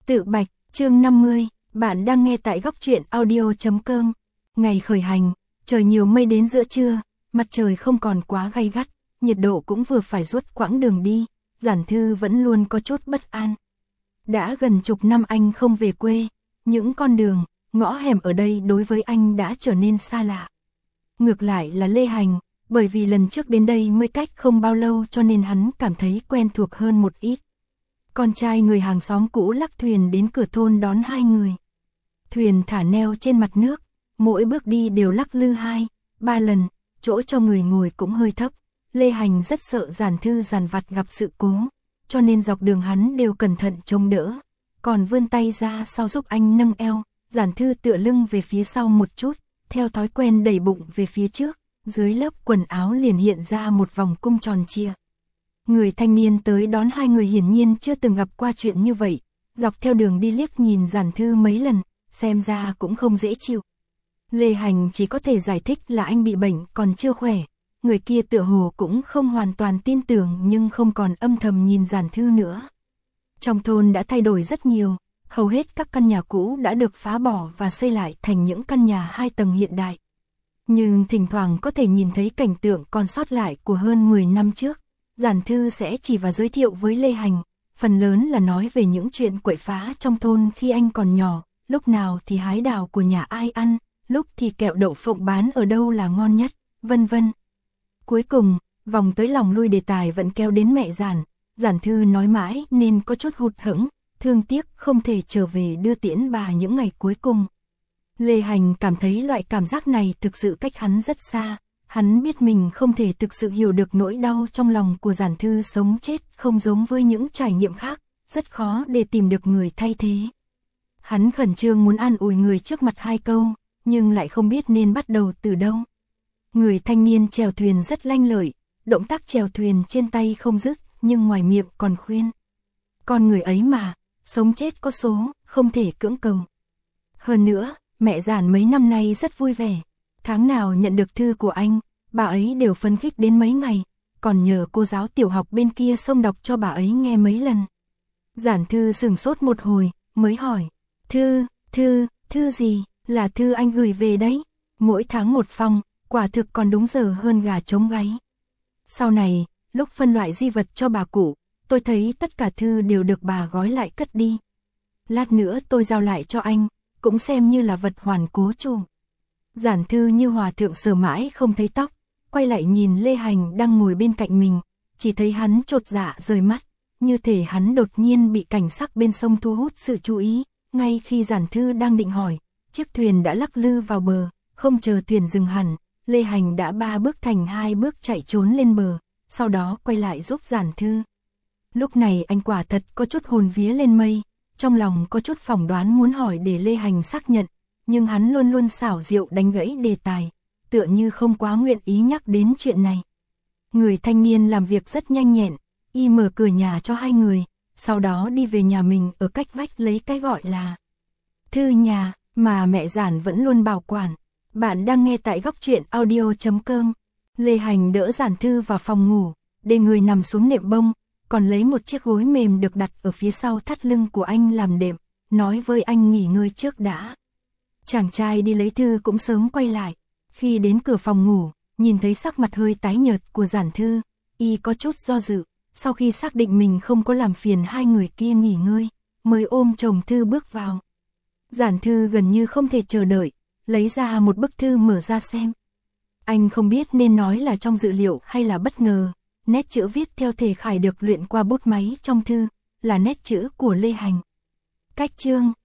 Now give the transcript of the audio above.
Tự bạch, chương 50, bạn đang nghe tại góc truyện audio.com. Ngày khởi hành, trời nhiều mây đến giữa trưa, mặt trời không còn quá gay gắt, nhiệt độ cũng vừa phải rút quãng đường đi, Giản Thư vẫn luôn có chút bất an. Đã gần chục năm anh không về quê, những con đường, ngõ hẻm ở đây đối với anh đã trở nên xa lạ. Ngược lại là Lê Hành, bởi vì lần trước đến đây mới cách không bao lâu cho nên hắn cảm thấy quen thuộc hơn một ít. Con trai người hàng xóm cũ lắc thuyền đến cửa thôn đón hai người. Thuyền thả neo trên mặt nước, mỗi bước đi đều lắc lư 2-3 lần, chỗ cho người ngồi cũng hơi thấp. Lê Hành rất sợ Giản Thư dằn vặt gặp sự cố, cho nên dọc đường hắn đều cẩn thận chống đỡ, còn vươn tay ra sau giúp anh nâng eo. Giản Thư tựa lưng về phía sau một chút, theo thói quen đẩy bụng về phía trước, dưới lớp quần áo liền hiện ra một vòng cung tròn trịa. Người thanh niên tới đón hai người hiển nhiên chưa từng gặp qua chuyện như vậy, dọc theo đường đi liếc nhìn Giản Thư mấy lần, xem ra cũng không dễ chịu. Lê Hành chỉ có thể giải thích là anh bị bệnh còn chưa khỏe, người kia tựa hồ cũng không hoàn toàn tin tưởng nhưng không còn âm thầm nhìn Giản Thư nữa. Trong thôn đã thay đổi rất nhiều, hầu hết các căn nhà cũ đã được phá bỏ và xây lại thành những căn nhà 2 tầng hiện đại. Nhưng thỉnh thoảng có thể nhìn thấy cảnh tượng còn sót lại của hơn 10 năm trước. Giản Thư sẽ chỉ và giới thiệu với Lê Hành, phần lớn là nói về những chuyện quậy phá trong thôn khi anh còn nhỏ, lúc nào thì hái đào của nhà ai ăn, lúc thì kẹo đậu phộng bán ở đâu là ngon nhất, vân vân. Cuối cùng, vòng tới lòng lui đề tài vẫn kéo đến mẹ Giản. Giản Thư nói mãi nên có chút hụt hẫng, thương tiếc không thể trở về đưa tiễn bà những ngày cuối cùng. Lê Hành cảm thấy loại cảm giác này thực sự cách hắn rất xa. Hắn biết mình không thể thực sự hiểu được nỗi đau trong lòng của Giản Thư sống chết không giống với những trải nghiệm khác, rất khó để tìm được người thay thế. Hắn khẩn trương muốn an ủi người trước mặt 2 câu, nhưng lại không biết nên bắt đầu từ đâu. Người thanh niên chèo thuyền rất lanh lợi, động tác chèo thuyền trên tay không dứt, nhưng ngoài miệng còn khuyên. Con người ấy mà, sống chết có số, không thể cưỡng cầu. Hơn nữa, mẹ Giản mấy năm nay rất vui vẻ. Tháng nào nhận được thư của anh, bà ấy đều phấn khích đến mấy ngày, còn nhờ cô giáo tiểu học bên kia xông đọc cho bà ấy nghe mấy lần. Giản Thư sửng sốt một hồi, mới hỏi, thư gì, là thư anh gửi về đấy, mỗi tháng một phong, quả thực còn đúng giờ hơn gà trống gáy. Sau này, lúc phân loại di vật cho bà cụ, tôi thấy tất cả thư đều được bà gói lại cất đi. Lát nữa tôi giao lại cho anh, cũng xem như là vật hoàn cố chủ. Giản Thư như hòa thượng sờ mãi không thấy tóc, quay lại nhìn Lê Hành đang ngồi bên cạnh mình, chỉ thấy hắn chột dạ rời mắt, như thể hắn đột nhiên bị cảnh sắc bên sông thu hút sự chú ý. Ngay khi Giản Thư đang định hỏi, chiếc thuyền đã lắc lư vào bờ, không chờ thuyền dừng hẳn, Lê Hành đã 3 bước thành 2 bước chạy trốn lên bờ, sau đó quay lại giúp Giản Thư. Lúc này anh quả thật có chút hồn vía lên mây, trong lòng có chút phỏng đoán muốn hỏi để Lê Hành xác nhận, nhưng hắn luôn luôn xảo diệu đánh gãy đề tài, tựa như không quá nguyện ý nhắc đến chuyện này. Người thanh niên làm việc rất nhanh nhẹn, y mở cửa nhà cho 2 người, sau đó đi về nhà mình ở cách vách lấy cái gọi là thư nhà mà mẹ Giản vẫn luôn bảo quản. Bạn đang nghe tại góc truyện audio.com. Lê Hành đỡ Giản Thư vào phòng ngủ, để người nằm xuống nệm bông, còn lấy một chiếc gối mềm được đặt ở phía sau thắt lưng của anh làm đệm, nói với anh nghỉ ngơi trước đã. Chàng trai đi lấy thư cũng sớm quay lại, khi đến cửa phòng ngủ, nhìn thấy sắc mặt hơi tái nhợt của Giản Thư, y có chút do dự, sau khi xác định mình không có làm phiền 2 người kia nghỉ ngơi, mới ôm chồng thư bước vào. Giản Thư gần như không thể chờ đợi, lấy ra một bức thư mở ra xem. Anh không biết nên nói là trong dự liệu hay là bất ngờ, nét chữ viết theo thể khải được luyện qua bút máy trong thư, là nét chữ của Lê Hành. Cách chương,